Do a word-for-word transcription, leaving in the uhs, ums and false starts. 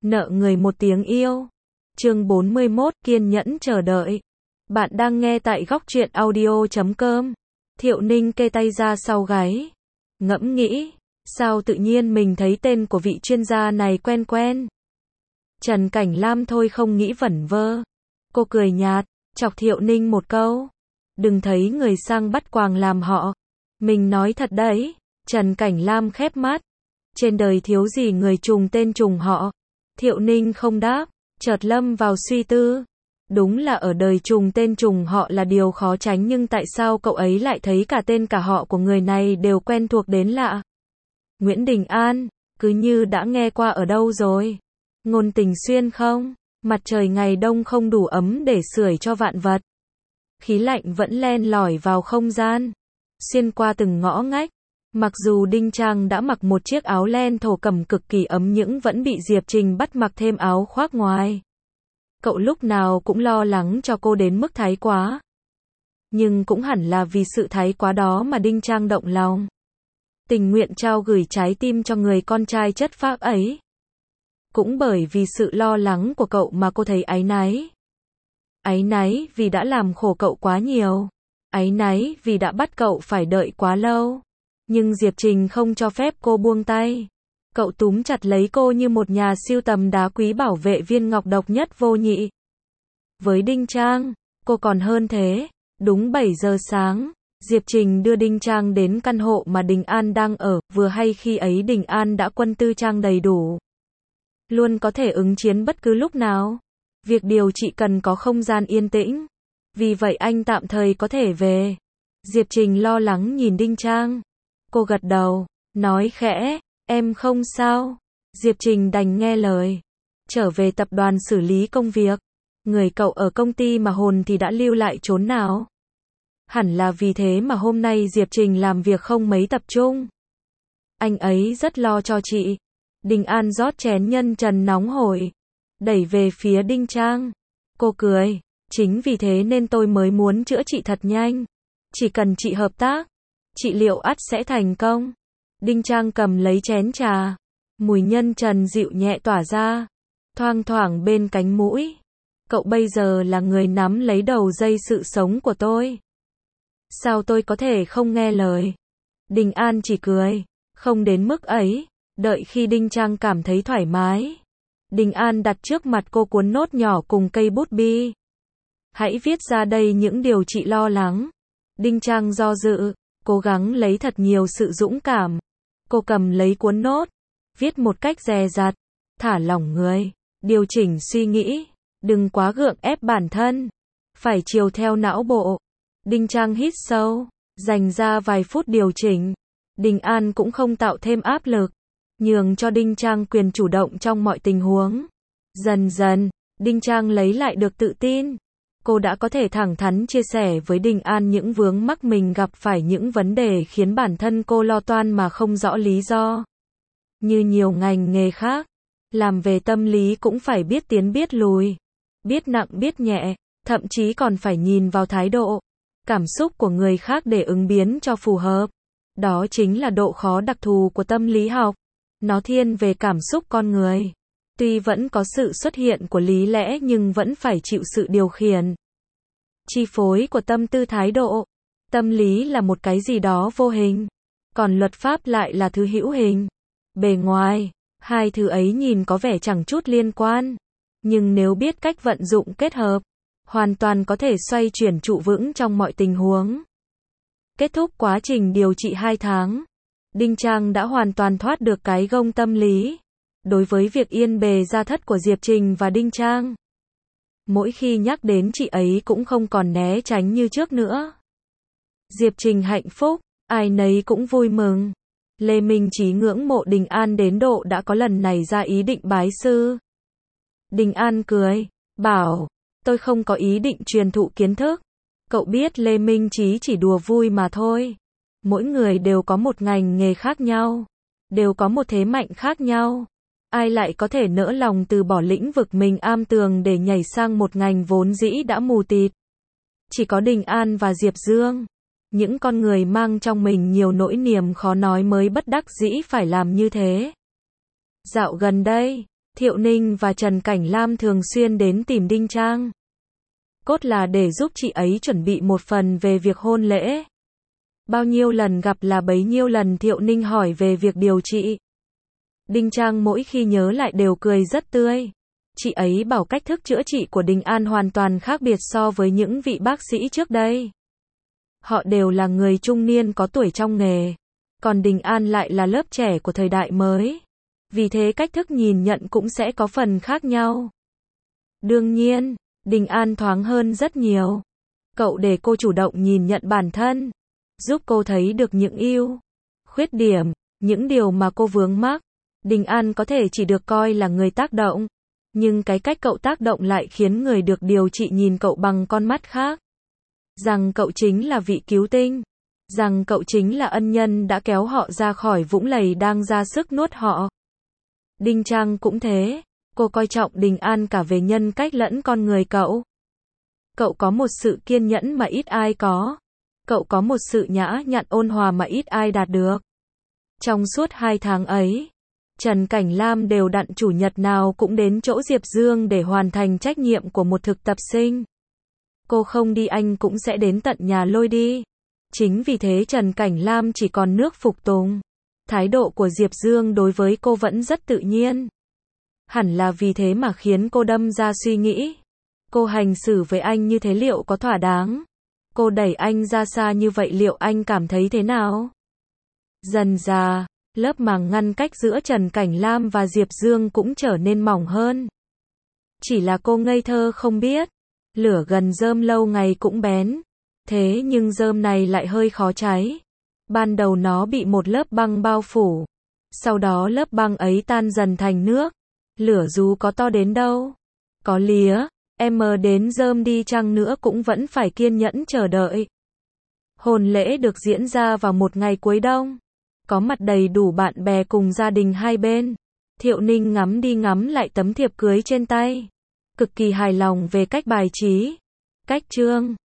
Nợ người một tiếng yêu. Chương bốn mươi mốt, kiên nhẫn chờ đợi. Bạn đang nghe tại góc truyện audio chấm com. Thiệu Ninh kê tay ra sau gáy. Ngẫm nghĩ, sao tự nhiên mình thấy tên của vị chuyên gia này quen quen. Trần Cảnh Lam thôi không nghĩ vẩn vơ. Cô cười nhạt, chọc Thiệu Ninh một câu. Đừng thấy người sang bắt quàng làm họ. Mình nói thật đấy. Trần Cảnh Lam khép mắt. Trên đời thiếu gì người trùng tên trùng họ. Thiệu Ninh không đáp, chợt lâm vào suy tư. Đúng là ở đời trùng tên trùng họ là điều khó tránh, nhưng tại sao cậu ấy lại thấy cả tên cả họ của người này đều quen thuộc đến lạ? Nguyễn Đình An, cứ như đã nghe qua ở đâu rồi. Ngôn Tình Xuyên không? Mặt trời ngày đông không đủ ấm để sưởi cho vạn vật. Khí lạnh vẫn len lỏi vào không gian, xuyên qua từng ngõ ngách. Mặc dù Đinh Trang đã mặc một chiếc áo len thổ cẩm cực kỳ ấm nhưng vẫn bị Diệp Trình bắt mặc thêm áo khoác ngoài. Cậu lúc nào cũng lo lắng cho cô đến mức thái quá. Nhưng cũng hẳn là vì sự thái quá đó mà Đinh Trang động lòng. Tình nguyện trao gửi trái tim cho người con trai chất phác ấy. Cũng bởi vì sự lo lắng của cậu mà cô thấy áy náy. Áy náy vì đã làm khổ cậu quá nhiều. Áy náy vì đã bắt cậu phải đợi quá lâu. Nhưng Diệp Trình không cho phép cô buông tay. Cậu túm chặt lấy cô như một nhà sưu tầm đá quý bảo vệ viên ngọc độc nhất vô nhị. Với Đinh Trang, cô còn hơn thế. Đúng bảy giờ sáng, Diệp Trình đưa Đinh Trang đến căn hộ mà Đình An đang ở. Vừa hay khi ấy Đình An đã quân tư trang đầy đủ. Luôn có thể ứng chiến bất cứ lúc nào. Việc điều trị cần có không gian yên tĩnh. Vì vậy anh tạm thời có thể về. Diệp Trình lo lắng nhìn Đinh Trang. Cô gật đầu, nói khẽ, em không sao. Diệp Trình đành nghe lời. Trở về tập đoàn xử lý công việc. Người cậu ở công ty mà hồn thì đã lưu lại chốn nào? Hẳn là vì thế mà hôm nay Diệp Trình làm việc không mấy tập trung. Anh ấy rất lo cho chị. Đình An rót chén nhân trần nóng hổi, đẩy về phía Đinh Trang. Cô cười, chính vì thế nên tôi mới muốn chữa trị thật nhanh. Chỉ cần chị hợp tác, trị liệu ắt sẽ thành công. Đinh Trang cầm lấy chén trà. Mùi nhân trần dịu nhẹ tỏa ra, thoang thoảng bên cánh mũi. Cậu bây giờ là người nắm lấy đầu dây sự sống của tôi. Sao tôi có thể không nghe lời? Đình An chỉ cười, không đến mức ấy. Đợi khi Đinh Trang cảm thấy thoải mái, Đình An đặt trước mặt cô cuốn nốt nhỏ cùng cây bút bi. Hãy viết ra đây những điều chị lo lắng. Đinh Trang do dự, cố gắng lấy thật nhiều sự dũng cảm. Cô cầm lấy cuốn nốt, viết một cách dè dặt, thả lỏng người, điều chỉnh suy nghĩ, đừng quá gượng ép bản thân, phải chiều theo não bộ. Đinh Trang hít sâu, dành ra vài phút điều chỉnh. Đình An cũng không tạo thêm áp lực, nhường cho Đinh Trang quyền chủ động trong mọi tình huống. Dần dần, Đinh Trang lấy lại được tự tin. Cô đã có thể thẳng thắn chia sẻ với Đình An những vướng mắc mình gặp phải, những vấn đề khiến bản thân cô lo toan mà không rõ lý do. Như nhiều ngành nghề khác, làm về tâm lý cũng phải biết tiến biết lùi, biết nặng biết nhẹ, thậm chí còn phải nhìn vào thái độ, cảm xúc của người khác để ứng biến cho phù hợp. Đó chính là độ khó đặc thù của tâm lý học. Nó thiên về cảm xúc con người. Tuy vẫn có sự xuất hiện của lý lẽ nhưng vẫn phải chịu sự điều khiển, chi phối của tâm tư thái độ. Tâm lý là một cái gì đó vô hình, còn luật pháp lại là thứ hữu hình. Bề ngoài, hai thứ ấy nhìn có vẻ chẳng chút liên quan, nhưng nếu biết cách vận dụng kết hợp, hoàn toàn có thể xoay chuyển trụ vững trong mọi tình huống. Kết thúc quá trình điều trị hai tháng, Đinh Trang đã hoàn toàn thoát được cái gông tâm lý. Đối với việc yên bề gia thất của Diệp Trình và Đinh Trang, mỗi khi nhắc đến chị ấy cũng không còn né tránh như trước nữa. Diệp Trình hạnh phúc, ai nấy cũng vui mừng. Lê Minh Chí ngưỡng mộ Đình An đến độ đã có lần này ra ý định bái sư. Đình An cười, bảo, tôi không có ý định truyền thụ kiến thức. Cậu biết Lê Minh Chí chỉ đùa vui mà thôi. Mỗi người đều có một ngành nghề khác nhau, đều có một thế mạnh khác nhau. Ai lại có thể nỡ lòng từ bỏ lĩnh vực mình am tường để nhảy sang một ngành vốn dĩ đã mù tịt. Chỉ có Đình An và Diệp Dương, những con người mang trong mình nhiều nỗi niềm khó nói mới bất đắc dĩ phải làm như thế. Dạo gần đây, Thiệu Ninh và Trần Cảnh Lam thường xuyên đến tìm Đinh Trang. Cốt là để giúp chị ấy chuẩn bị một phần về việc hôn lễ. Bao nhiêu lần gặp là bấy nhiêu lần Thiệu Ninh hỏi về việc điều trị. Đinh Trang mỗi khi nhớ lại đều cười rất tươi. Chị ấy bảo cách thức chữa trị của Đình An hoàn toàn khác biệt so với những vị bác sĩ trước đây. Họ đều là người trung niên có tuổi trong nghề. Còn Đình An lại là lớp trẻ của thời đại mới. Vì thế cách thức nhìn nhận cũng sẽ có phần khác nhau. Đương nhiên, Đình An thoáng hơn rất nhiều. Cậu để cô chủ động nhìn nhận bản thân. Giúp cô thấy được những ưu, khuyết điểm, những điều mà cô vướng mắc. Đình An có thể chỉ được coi là người tác động. Nhưng cái cách cậu tác động lại khiến người được điều trị nhìn cậu bằng con mắt khác. Rằng cậu chính là vị cứu tinh. Rằng cậu chính là ân nhân đã kéo họ ra khỏi vũng lầy đang ra sức nuốt họ. Đinh Trang cũng thế. Cô coi trọng Đình An cả về nhân cách lẫn con người cậu. Cậu có một sự kiên nhẫn mà ít ai có. Cậu có một sự nhã nhặn ôn hòa mà ít ai đạt được. Trong suốt hai tháng ấy, Trần Cảnh Lam đều đặn chủ nhật nào cũng đến chỗ Diệp Dương để hoàn thành trách nhiệm của một thực tập sinh. Cô không đi anh cũng sẽ đến tận nhà lôi đi. Chính vì thế Trần Cảnh Lam chỉ còn nước phục tùng. Thái độ của Diệp Dương đối với cô vẫn rất tự nhiên. Hẳn là vì thế mà khiến cô đâm ra suy nghĩ. Cô hành xử với anh như thế liệu có thỏa đáng? Cô đẩy anh ra xa như vậy liệu anh cảm thấy thế nào? Dần dà, lớp màng ngăn cách giữa Trần Cảnh Lam và Diệp Dương cũng trở nên mỏng hơn. Chỉ là cô ngây thơ không biết. Lửa gần rơm lâu ngày cũng bén. Thế nhưng rơm này lại hơi khó cháy. Ban đầu nó bị một lớp băng bao phủ. Sau đó lớp băng ấy tan dần thành nước. Lửa dù có to đến đâu, có lía, em đến rơm đi chăng nữa cũng vẫn phải kiên nhẫn chờ đợi. Hôn lễ được diễn ra vào một ngày cuối đông. Có mặt đầy đủ bạn bè cùng gia đình hai bên. Thiệu Ninh ngắm đi ngắm lại tấm thiệp cưới trên tay. Cực kỳ hài lòng về cách bài trí, cách trương,